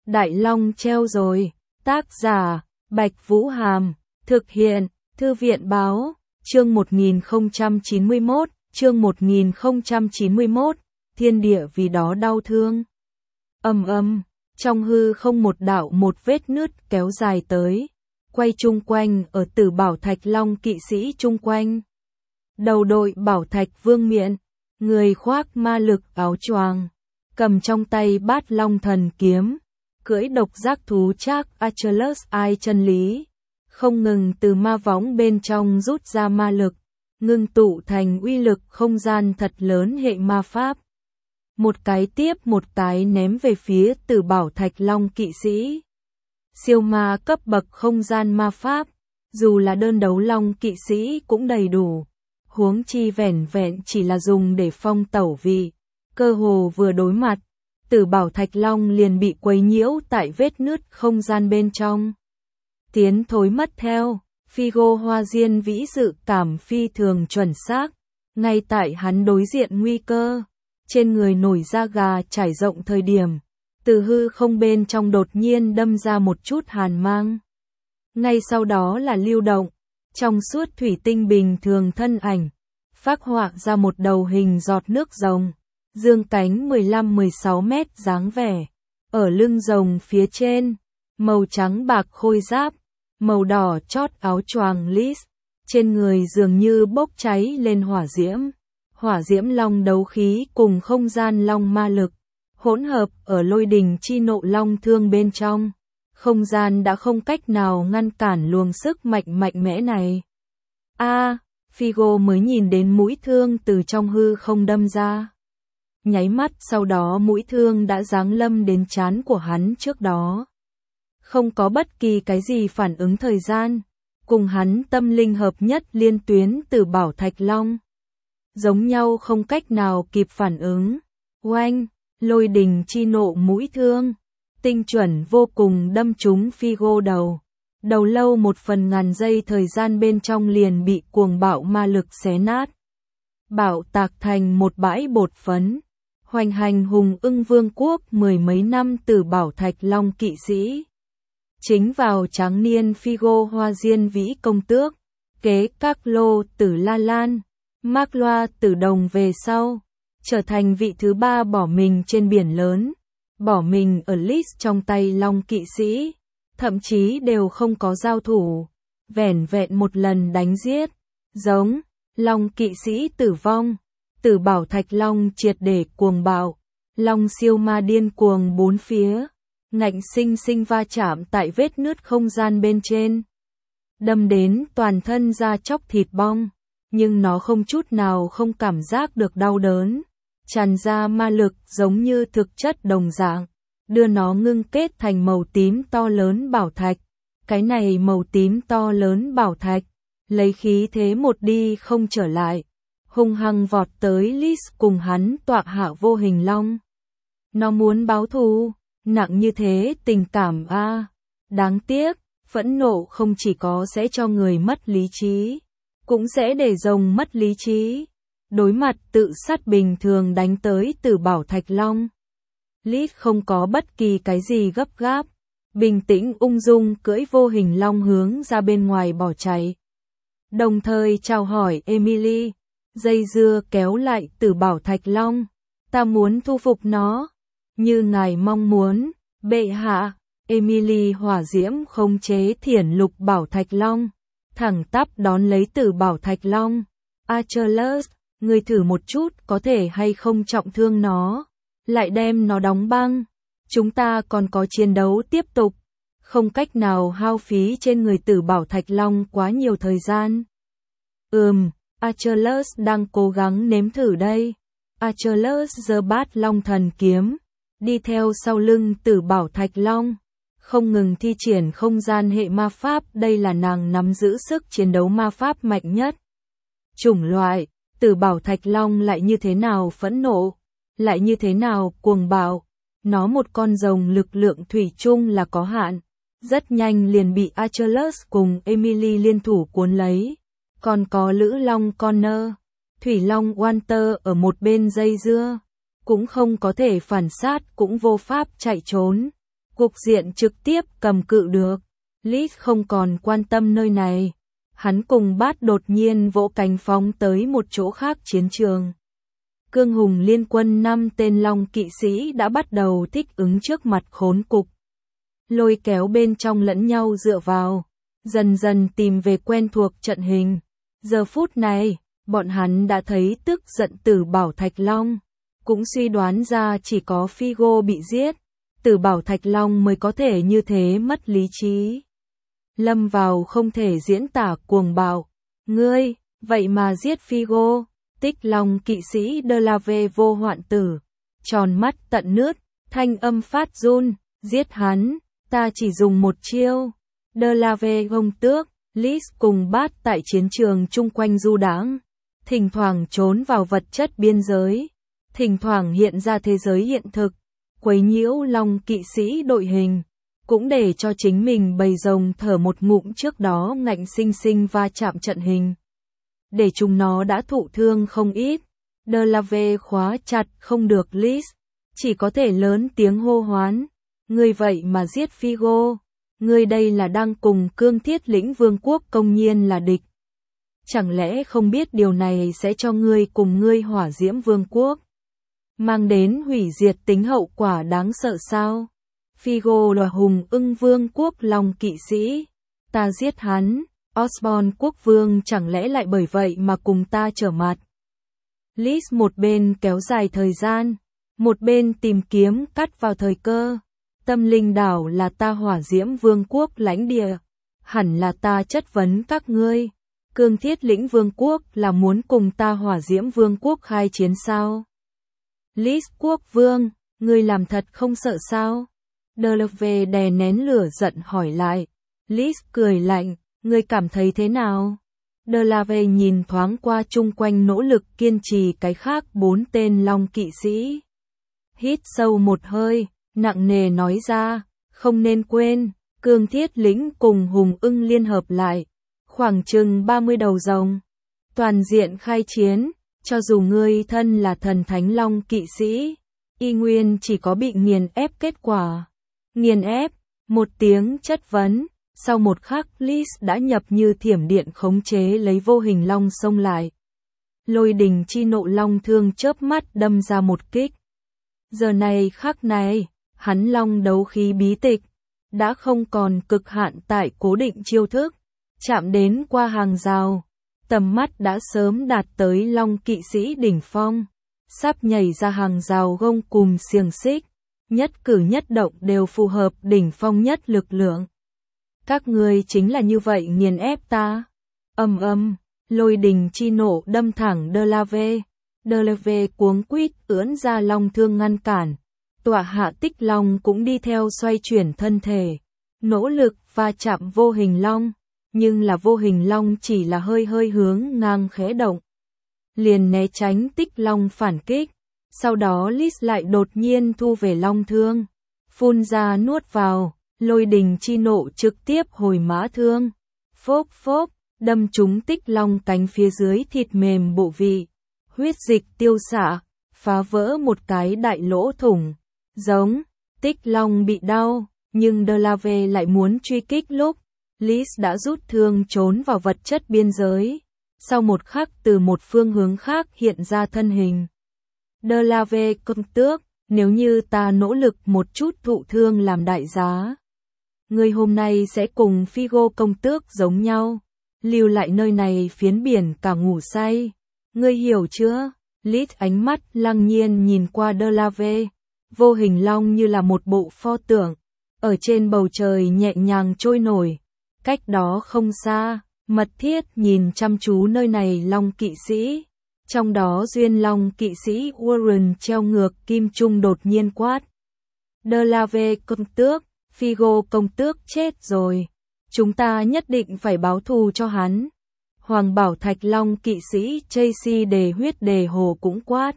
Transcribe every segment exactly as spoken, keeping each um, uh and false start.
Đại Long treo rồi. Tác giả, Bạch Vũ Hàm. Thực hiện, Thư viện báo. Chương một nghìn không trăm chín mươi mốt, chương một nghìn không trăm chín mươi mốt, thiên địa vì đó đau thương. Ầm ầm, trong hư không một đạo một vết nứt kéo dài tới, quay chung quanh ở Tử Bảo Thạch Long kỵ sĩ chung quanh. Đầu đội Bảo Thạch Vương miện, người khoác ma lực áo choàng, cầm trong tay Bát Long thần kiếm, cưỡi độc giác thú Trác Achilles ai chân lý, không ngừng từ ma võng bên trong rút ra ma lực, ngưng tụ thành uy lực không gian thật lớn hệ ma pháp. Một cái tiếp một cái ném về phía Tử Bảo Thạch Long kỵ sĩ. Siêu ma cấp bậc không gian ma pháp, dù là đơn đấu Long kỵ sĩ cũng đầy đủ, huống chi vẻn vẹn chỉ là dùng để phong tẩu vị. Cơ hồ vừa đối mặt, Tử Bảo Thạch Long liền bị quấy nhiễu tại vết nứt không gian bên trong. Tiến thối mất theo, Figo Hoa Diên vĩ dự cảm phi thường chuẩn xác, ngay tại hắn đối diện nguy cơ, trên người nổi da gà trải rộng thời điểm, từ hư không bên trong đột nhiên đâm ra một chút hàn mang. Ngay sau đó là lưu động, trong suốt thủy tinh bình thường thân ảnh, phác họa ra một đầu hình giọt nước rồng, dương cánh mười lăm mười sáu mét dáng vẻ, ở lưng rồng phía trên, màu trắng bạc khôi giáp, màu đỏ chót áo choàng lis, trên người dường như bốc cháy lên hỏa diễm. Hỏa diễm long đấu khí cùng không gian long ma lực, hỗn hợp ở lôi đình chi nộ long thương bên trong. Không gian đã không cách nào ngăn cản luồng sức mạnh mạnh mẽ này. A, à, Figo mới nhìn đến mũi thương từ trong hư không đâm ra. Nháy mắt sau đó mũi thương đã giáng lâm đến trán của hắn trước đó. Không có bất kỳ cái gì phản ứng thời gian, cùng hắn tâm linh hợp nhất liên tuyến từ Bảo Thạch Long. Giống nhau không cách nào kịp phản ứng. Oanh, lôi đình chi nộ mũi thương, tinh chuẩn vô cùng đâm trúng Figo đầu. Đầu lâu một phần ngàn giây thời gian bên trong liền bị cuồng bạo ma lực xé nát. Bạo tạc thành một bãi bột phấn. Hoành hành hùng ưng vương quốc mười mấy năm từ Bảo Thạch Long kỵ sĩ. Chính vào tráng niên Figo Hoa Diên vĩ công tước, kế các lô từ La Lan. Mark Loa từ đồng về sau, trở thành vị thứ ba bỏ mình trên biển lớn, bỏ mình ở Lis trong tay Long kỵ sĩ, thậm chí đều không có giao thủ, vẻn vẹn một lần đánh giết, giống, Long kỵ sĩ tử vong, Tử Bảo Thạch Long triệt để cuồng bạo, Long siêu ma điên cuồng bốn phía, ngạnh sinh sinh va chạm tại vết nứt không gian bên trên, đâm đến toàn thân da chóc thịt bong. Nhưng nó không chút nào không cảm giác được đau đớn, tràn ra ma lực giống như thực chất đồng dạng, đưa nó ngưng kết thành màu tím to lớn bảo thạch. Cái này màu tím to lớn bảo thạch, lấy khí thế một đi không trở lại, hung hăng vọt tới Lis cùng hắn tọa hạ vô hình long. Nó muốn báo thù, nặng như thế tình cảm a, à. Đáng tiếc, phẫn nộ không chỉ có sẽ cho người mất lý trí, cũng sẽ để rồng mất lý trí. Đối mặt tự sát bình thường đánh tới từ Bảo Thạch Long, Lis không có bất kỳ cái gì gấp gáp, bình tĩnh ung dung cưỡi vô hình long hướng ra bên ngoài bỏ chạy. Đồng thời chào hỏi Emily, dây dưa kéo lại từ Bảo Thạch Long, ta muốn thu phục nó, như ngài mong muốn, bệ hạ. Emily hỏa diễm khống chế thiển lục Bảo Thạch Long, thẳng tắp đón lấy từ Bảo Thạch Long. Achilles, ngươi thử một chút có thể hay không trọng thương nó, lại đem nó đóng băng. Chúng ta còn có chiến đấu tiếp tục, không cách nào hao phí trên người Tử Bảo Thạch Long quá nhiều thời gian. Ừm, Achilles đang cố gắng nếm thử đây. Achilles giơ Bát Long thần kiếm, đi theo sau lưng Tử Bảo Thạch Long, không ngừng thi triển không gian hệ ma pháp, đây là nàng nắm giữ sức chiến đấu ma pháp mạnh nhất. Chủng loại, Tử Bảo Thạch Long lại như thế nào phẫn nộ, lại như thế nào cuồng bạo, nó một con rồng lực lượng thủy chung là có hạn, rất nhanh liền bị Achilles cùng Emily liên thủ cuốn lấy, còn có Lữ Long Connor, Thủy Long Walter ở một bên dây dưa, cũng không có thể phản sát cũng vô pháp chạy trốn. Cục diện trực tiếp cầm cự được. Lis không còn quan tâm nơi này. Hắn cùng Bát đột nhiên vỗ cánh phóng tới một chỗ khác chiến trường. Cương hùng liên quân năm tên long kỵ sĩ đã bắt đầu thích ứng trước mặt khốn cục. Lôi kéo bên trong lẫn nhau dựa vào, dần dần tìm về quen thuộc trận hình. Giờ phút này, bọn hắn đã thấy tức giận Tử Bảo Thạch Long, cũng suy đoán ra chỉ có Figo bị giết, Tử Bảo Thạch Long mới có thể như thế mất lý trí. Lâm vào không thể diễn tả cuồng bạo. Ngươi, vậy mà giết Figo. Tích Long kỵ sĩ De La Ve vô hoạn tử, tròn mắt tận nước, thanh âm phát run, giết hắn, ta chỉ dùng một chiêu. De La Ve gông tước, Lis cùng Bát tại chiến trường chung quanh du đãng, thỉnh thoảng trốn vào vật chất biên giới, thỉnh thoảng hiện ra thế giới hiện thực, quấy nhiễu Long kỵ sĩ đội hình, cũng để cho chính mình bầy rồng thở một ngụm trước đó ngạnh sinh sinh va chạm trận hình. Để chúng nó đã thụ thương không ít. De La Ve khóa chặt không được Lis, chỉ có thể lớn tiếng hô hoán. Ngươi vậy mà giết Figo, ngươi đây là đang cùng Cương Thiết Lĩnh Vương quốc công nhiên là địch. Chẳng lẽ không biết điều này sẽ cho ngươi cùng ngươi Hỏa Diễm Vương quốc mang đến hủy diệt tính hậu quả đáng sợ sao? Figo là hùng ưng vương quốc long kỵ sĩ, ta giết hắn. Osborne quốc vương chẳng lẽ lại bởi vậy mà cùng ta trở mặt. Lis một bên kéo dài thời gian, một bên tìm kiếm cắt vào thời cơ. Tâm linh đảo là ta Hỏa Diễm Vương quốc lãnh địa, hẳn là ta chất vấn các ngươi. Cương Thiết Lĩnh Vương quốc là muốn cùng ta Hỏa Diễm Vương quốc khai chiến sao? Lis quốc vương, ngươi làm thật không sợ sao? De La Ve đè nén lửa giận hỏi lại. Lis cười lạnh. Ngươi cảm thấy thế nào? De La Ve nhìn thoáng qua chung quanh nỗ lực kiên trì cái khác bốn tên long kỵ sĩ. Hít sâu một hơi, nặng nề nói ra, không nên quên, Cương Thiết Lĩnh cùng Hùng Ưng liên hợp lại, khoảng chừng ba mươi đầu rồng. Toàn diện khai chiến, cho dù ngươi thân là thần thánh long kỵ sĩ, y nguyên chỉ có bị nghiền ép kết quả. Nghiền ép, một tiếng chất vấn. Sau một khắc Lis đã nhập như thiểm điện khống chế lấy vô hình long xông lại. Lôi đình chi nộ long thương chớp mắt đâm ra một kích. Giờ này khắc này, hắn long đấu khí bí tịch, đã không còn cực hạn tại cố định chiêu thức, chạm đến qua hàng rào. Tầm mắt đã sớm đạt tới long kỵ sĩ đỉnh phong, sắp nhảy ra hàng rào gông cùm xiềng xích, nhất cử nhất động đều phù hợp đỉnh phong nhất lực lượng. Các ngươi chính là như vậy nghiền ép ta. Âm âm, lôi đình chi nộ đâm thẳng De La Ve. De La Ve cuống quýt ưỡn ra long thương ngăn cản. Tọa hạ Tích Long cũng đi theo xoay chuyển thân thể, nỗ lực va chạm vô hình long, nhưng là vô hình long chỉ là hơi hơi hướng ngang khẽ động. Liền né tránh Tích Long phản kích, sau đó Lis lại đột nhiên thu về long thương, phun ra nuốt vào. Lôi đình chi nộ trực tiếp hồi mã thương, phốp phốp, đâm trúng Tích Long cánh phía dưới thịt mềm bộ vị, huyết dịch tiêu xạ, phá vỡ một cái đại lỗ thủng. Giống, Tích Long bị đau, nhưng De La Ve lại muốn truy kích lúc, Lis đã rút thương trốn vào vật chất biên giới, sau một khắc từ một phương hướng khác hiện ra thân hình. De La Ve công tước, nếu như ta nỗ lực một chút thụ thương làm đại giá, ngươi hôm nay sẽ cùng Figo công tước giống nhau, lưu lại nơi này phiến biển cả ngủ say. Ngươi hiểu chưa? Lis ánh mắt lăng nhiên nhìn qua De La Ve, vô hình long như là một bộ pho tượng, ở trên bầu trời nhẹ nhàng trôi nổi. Cách đó không xa, mật thiết nhìn chăm chú nơi này long kỵ sĩ. Trong đó duyên long kỵ sĩ Warren treo ngược kim trung đột nhiên quát. De La Ve công tước, Figo công tước chết rồi. Chúng ta nhất định phải báo thù cho hắn. Hoàng Bảo Thạch Long kỵ sĩ Tracy đề huyết đề hồ cũng quát.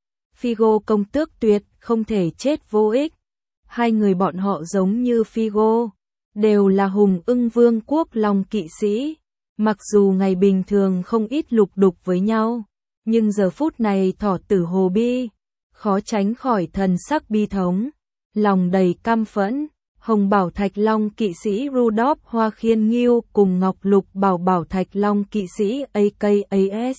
Figo công tước tuyệt không thể chết vô ích. Hai người bọn họ giống như Figo, đều là hùng ưng vương quốc long kỵ sĩ. Mặc dù ngày bình thường không ít lục đục với nhau, nhưng giờ phút này thỏ tử hồ bi, khó tránh khỏi thần sắc bi thống, lòng đầy căm phẫn. Hồng Bảo Thạch Long kỵ sĩ Rudolph Hoa Khiên Nghiêu cùng Ngọc Lục Bảo Bảo Thạch Long kỵ sĩ a ca ét.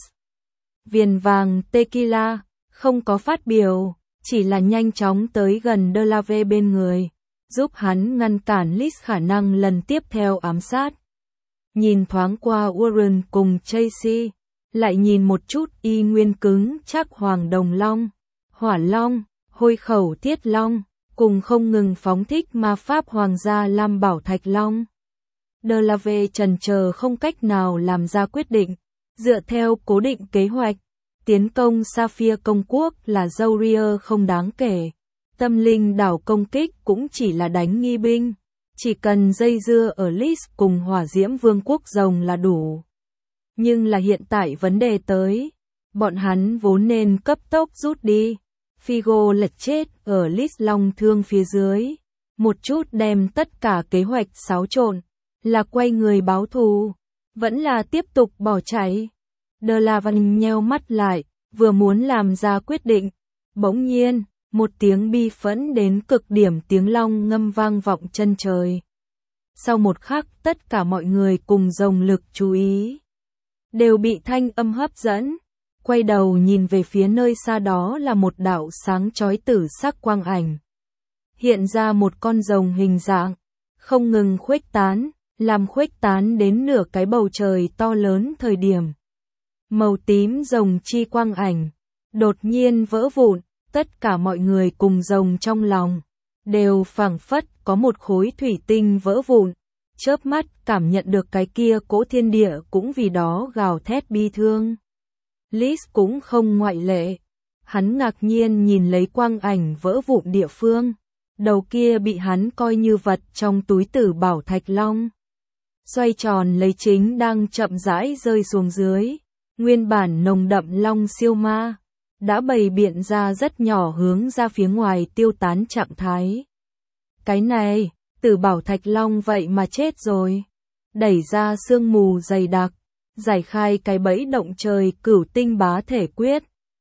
Viền vàng Tequila, không có phát biểu, chỉ là nhanh chóng tới gần Delave bên người, giúp hắn ngăn cản Liz khả năng lần tiếp theo ám sát. Nhìn thoáng qua Warren cùng Tracy, lại nhìn một chút y nguyên cứng chắc Hoàng Đồng Long, Hỏa Long, Hôi Khẩu Thiết Long, cùng không ngừng phóng thích ma pháp Hoàng gia Lam Bảo Thạch Long. Delave chần chờ không cách nào làm ra quyết định, dựa theo cố định kế hoạch, tiến công Sapphire công quốc là Zaurier không đáng kể, tâm linh đảo công kích cũng chỉ là đánh nghi binh, chỉ cần dây dưa ở Liz cùng Hỏa Diễm Vương quốc rồng là đủ. Nhưng là hiện tại vấn đề tới, bọn hắn vốn nên cấp tốc rút đi. Figo lật chết ở Liz long thương phía dưới, một chút đem tất cả kế hoạch xáo trộn, là quay người báo thù, vẫn là tiếp tục bỏ chạy. Delavan nheo mắt lại, vừa muốn làm ra quyết định, bỗng nhiên, một tiếng bi phẫn đến cực điểm tiếng long ngâm vang vọng chân trời. Sau một khắc tất cả mọi người cùng dồn lực chú ý, đều bị thanh âm hấp dẫn. Quay đầu nhìn về phía nơi xa đó là một đạo sáng chói tử sắc quang ảnh. Hiện ra một con rồng hình dạng, không ngừng khuếch tán, làm khuếch tán đến nửa cái bầu trời to lớn thời điểm. Màu tím rồng chi quang ảnh, đột nhiên vỡ vụn, tất cả mọi người cùng rồng trong lòng, đều phảng phất có một khối thủy tinh vỡ vụn, chớp mắt cảm nhận được cái kia cỗ thiên địa cũng vì đó gào thét bi thương. Liz cũng không ngoại lệ, hắn ngạc nhiên nhìn lấy quang ảnh vỡ vụn địa phương, đầu kia bị hắn coi như vật trong túi tử bảo thạch long. Xoay tròn lấy chính đang chậm rãi rơi xuống dưới, nguyên bản nồng đậm long siêu ma, đã bày biện ra rất nhỏ hướng ra phía ngoài tiêu tán trạng thái. Cái này, tử bảo thạch long vậy mà chết rồi, đẩy ra sương mù dày đặc. Giải khai cái bẫy động trời cửu tinh bá thể quyết,